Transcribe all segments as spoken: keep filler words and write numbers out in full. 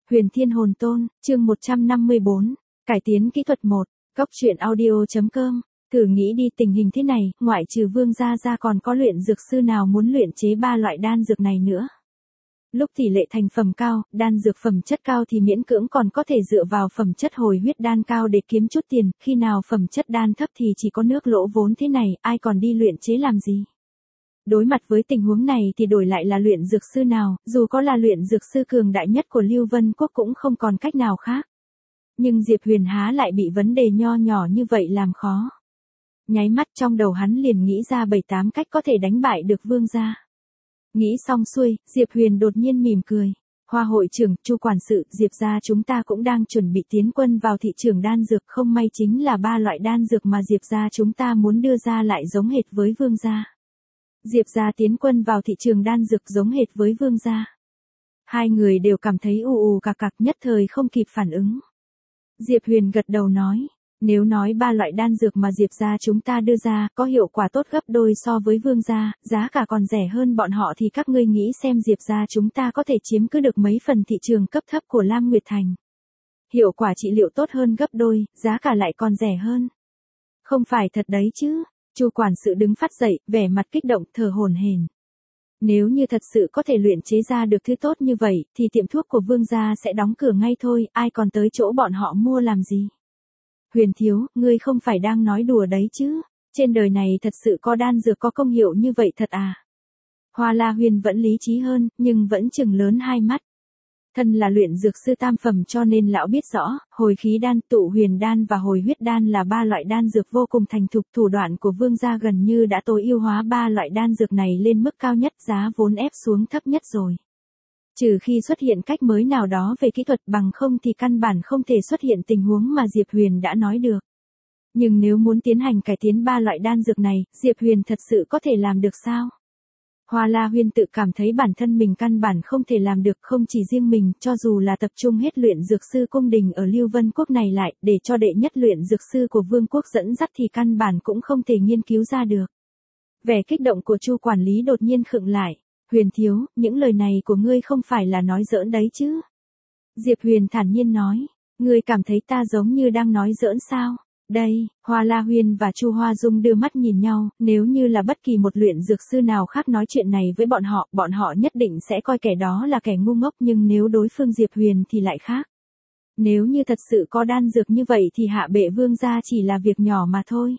Huyền Thiên Hồn Tôn, chương một trăm năm mươi bốn, cải tiến kỹ thuật một, góc truyện audio.com, thử nghĩ đi tình hình thế này, ngoại trừ Vương gia ra còn có luyện dược sư nào muốn luyện chế ba loại đan dược này nữa. Lúc tỷ lệ thành phẩm cao, đan dược phẩm chất cao thì miễn cưỡng còn có thể dựa vào phẩm chất hồi huyết đan cao để kiếm chút tiền, khi nào phẩm chất đan thấp thì chỉ có nước lỗ vốn thế này, ai còn đi luyện chế làm gì. Đối mặt với tình huống này thì đổi lại là luyện dược sư nào, dù có là luyện dược sư cường đại nhất của Lưu Vân Quốc cũng không còn cách nào khác. Nhưng Diệp Huyền há lại bị vấn đề nho nhỏ như vậy làm khó. Nháy mắt trong đầu hắn liền nghĩ ra bảy tám cách có thể đánh bại được Vương gia. Nghĩ xong xuôi, Diệp Huyền đột nhiên mỉm cười. Hoa hội trưởng, Chu quản sự, Diệp gia chúng ta cũng đang chuẩn bị tiến quân vào thị trường đan dược, không may chính là ba loại đan dược mà Diệp gia chúng ta muốn đưa ra lại giống hệt với Vương gia. Diệp gia tiến quân vào thị trường đan dược giống hệt với Vương gia. Hai người đều cảm thấy ù ù cạc cạc, nhất thời không kịp phản ứng. Diệp Huyền gật đầu nói, nếu nói ba loại đan dược mà Diệp gia chúng ta đưa ra có hiệu quả tốt gấp đôi so với Vương gia, giá cả còn rẻ hơn bọn họ thì các ngươi nghĩ xem Diệp gia chúng ta có thể chiếm cứ được mấy phần thị trường cấp thấp của Lam Nguyệt Thành. Hiệu quả trị liệu tốt hơn gấp đôi, giá cả lại còn rẻ hơn. Không phải thật đấy chứ? Chu quản sự đứng phát dậy, vẻ mặt kích động, thở hổn hển. Nếu như thật sự có thể luyện chế ra được thứ tốt như vậy, thì tiệm thuốc của Vương gia sẽ đóng cửa ngay thôi, ai còn tới chỗ bọn họ mua làm gì? Huyền thiếu, ngươi không phải đang nói đùa đấy chứ? Trên đời này thật sự có đan dược có công hiệu như vậy thật à? Hoa La Huyền vẫn lý trí hơn, nhưng vẫn trừng lớn hai mắt. Thân là luyện dược sư tam phẩm cho nên lão biết rõ, hồi khí đan, tụ huyền đan và hồi huyết đan là ba loại đan dược vô cùng thành thục, thủ đoạn của Vương gia gần như đã tối ưu hóa ba loại đan dược này lên mức cao nhất, giá vốn ép xuống thấp nhất rồi. Trừ khi xuất hiện cách mới nào đó về kỹ thuật, bằng không thì căn bản không thể xuất hiện tình huống mà Diệp Huyền đã nói được. Nhưng nếu muốn tiến hành cải tiến ba loại đan dược này, Diệp Huyền thật sự có thể làm được sao? Hoa La Huyền tự cảm thấy bản thân mình căn bản không thể làm được, không chỉ riêng mình, cho dù là tập trung hết luyện dược sư cung đình ở Lưu Vân Quốc này lại, để cho đệ nhất luyện dược sư của Vương quốc dẫn dắt thì căn bản cũng không thể nghiên cứu ra được. Vẻ kích động của Chu quản lý đột nhiên khựng lại. Huyền thiếu, những lời này của ngươi không phải là nói giỡn đấy chứ? Diệp Huyền thản nhiên nói, ngươi cảm thấy ta giống như đang nói giỡn sao? Đây, Hoa La Huyền và Chu Hoa Dung đưa mắt nhìn nhau, nếu như là bất kỳ một luyện dược sư nào khác nói chuyện này với bọn họ, bọn họ nhất định sẽ coi kẻ đó là kẻ ngu ngốc, nhưng nếu đối phương Diệp Huyền thì lại khác. Nếu như thật sự có đan dược như vậy thì hạ bệ Vương gia chỉ là việc nhỏ mà thôi.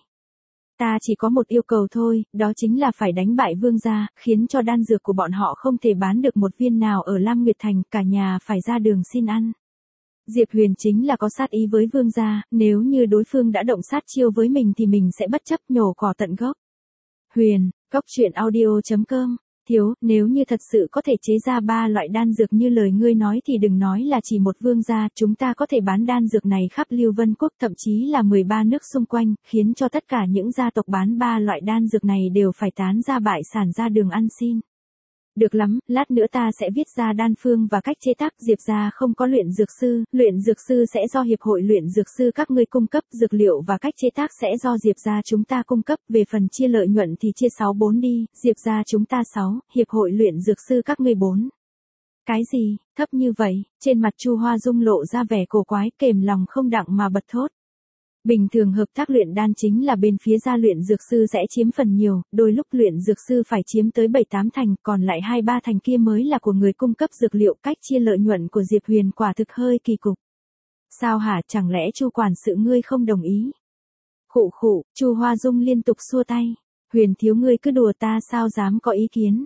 Ta chỉ có một yêu cầu thôi, đó chính là phải đánh bại Vương gia, khiến cho đan dược của bọn họ không thể bán được một viên nào ở Lam Nguyệt Thành, cả nhà phải ra đường xin ăn. Diệp Huyền chính là có sát ý với Vương gia, nếu như đối phương đã động sát chiêu với mình thì mình sẽ bất chấp nhổ cỏ tận gốc. Huyền, góc truyện audio.com, thiếu, nếu như thật sự có thể chế ra ba loại đan dược như lời ngươi nói thì đừng nói là chỉ một Vương gia, chúng ta có thể bán đan dược này khắp Lưu Vân Quốc, thậm chí là mười ba nước xung quanh, khiến cho tất cả những gia tộc bán ba loại đan dược này đều phải tán ra bại sản ra đường ăn xin. Được lắm, lát nữa ta sẽ viết ra đan phương và cách chế tác. Diệp gia không có luyện dược sư, luyện dược sư sẽ do hiệp hội luyện dược sư các ngươi cung cấp, dược liệu và cách chế tác sẽ do Diệp gia chúng ta cung cấp, về phần chia lợi nhuận thì chia sáu bốn đi, Diệp gia chúng ta sáu, hiệp hội luyện dược sư các ngươi bốn. Cái gì, thấp như vậy? Trên mặt Chu Hoa Dung lộ ra vẻ cổ quái, kềm lòng không đặng mà bật thốt. Bình thường hợp tác luyện đan chính là bên phía gia luyện dược sư sẽ chiếm phần nhiều, đôi lúc luyện dược sư phải chiếm tới bảy tám thành, còn lại hai ba thành kia mới là của người cung cấp dược liệu. Cách chia lợi nhuận của Diệp Huyền quả thực hơi kỳ cục. Sao hả, chẳng lẽ Chu quản sự ngươi không đồng ý? Khụ khụ, Chu Hoa Dung liên tục xua tay. Huyền thiếu ngươi cứ đùa, ta sao dám có ý kiến.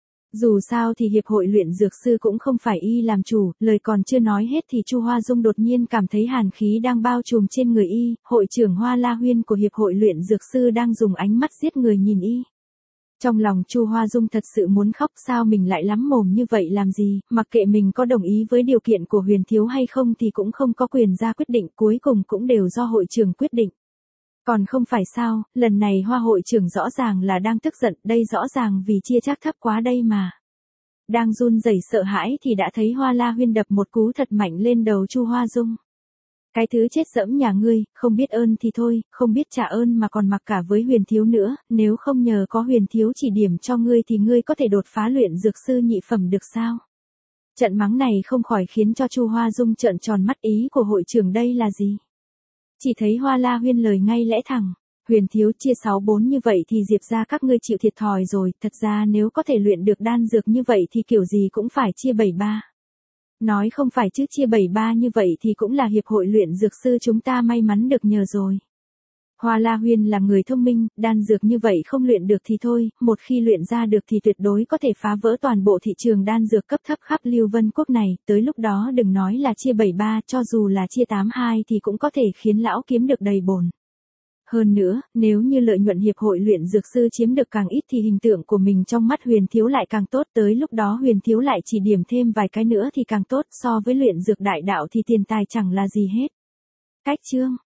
Dù sao thì hiệp hội luyện dược sư cũng không phải y làm chủ, lời còn chưa nói hết thì Chu Hoa Dung đột nhiên cảm thấy hàn khí đang bao trùm trên người y, hội trưởng Hoa La Huyền của hiệp hội luyện dược sư đang dùng ánh mắt giết người nhìn y. Trong lòng Chu Hoa Dung thật sự muốn khóc, sao mình lại lắm mồm như vậy làm gì, mặc kệ mình có đồng ý với điều kiện của Huyền thiếu hay không thì cũng không có quyền ra quyết định, cuối cùng cũng đều do hội trưởng quyết định. Còn không phải sao, lần này Hoa hội trưởng rõ ràng là đang tức giận, đây rõ ràng vì chia chác thấp quá đây mà. Đang run rẩy sợ hãi thì đã thấy Hoa La Huyền đập một cú thật mạnh lên đầu Chu Hoa Dung. Cái thứ chết dẫm nhà ngươi, không biết ơn thì thôi, không biết trả ơn mà còn mặc cả với Huyền thiếu nữa, nếu không nhờ có Huyền thiếu chỉ điểm cho ngươi thì ngươi có thể đột phá luyện dược sư nhị phẩm được sao? Trận mắng này không khỏi khiến cho Chu Hoa Dung trợn tròn mắt, ý của hội trưởng đây là gì? Chỉ thấy Hoa La Huyên lời ngay lẽ thẳng. Huyền thiếu, chia sáu bốn như vậy thì Diệp ra các ngươi chịu thiệt thòi rồi, thật ra nếu có thể luyện được đan dược như vậy thì kiểu gì cũng phải chia bảy ba. Nói không phải chứ, chia bảy ba như vậy thì cũng là hiệp hội luyện dược sư chúng ta may mắn được nhờ rồi. Hoa La Huyên là người thông minh, đan dược như vậy không luyện được thì thôi, một khi luyện ra được thì tuyệt đối có thể phá vỡ toàn bộ thị trường đan dược cấp thấp khắp Lưu Vân Quốc này, tới lúc đó đừng nói là chia bảy ba, cho dù là chia tám hai thì cũng có thể khiến lão kiếm được đầy bồn. Hơn nữa, nếu như lợi nhuận hiệp hội luyện dược sư chiếm được càng ít thì hình tượng của mình trong mắt Huyền thiếu lại càng tốt, tới lúc đó Huyền thiếu lại chỉ điểm thêm vài cái nữa thì càng tốt, so với luyện dược đại đạo thì tiền tài chẳng là gì hết. Cách chương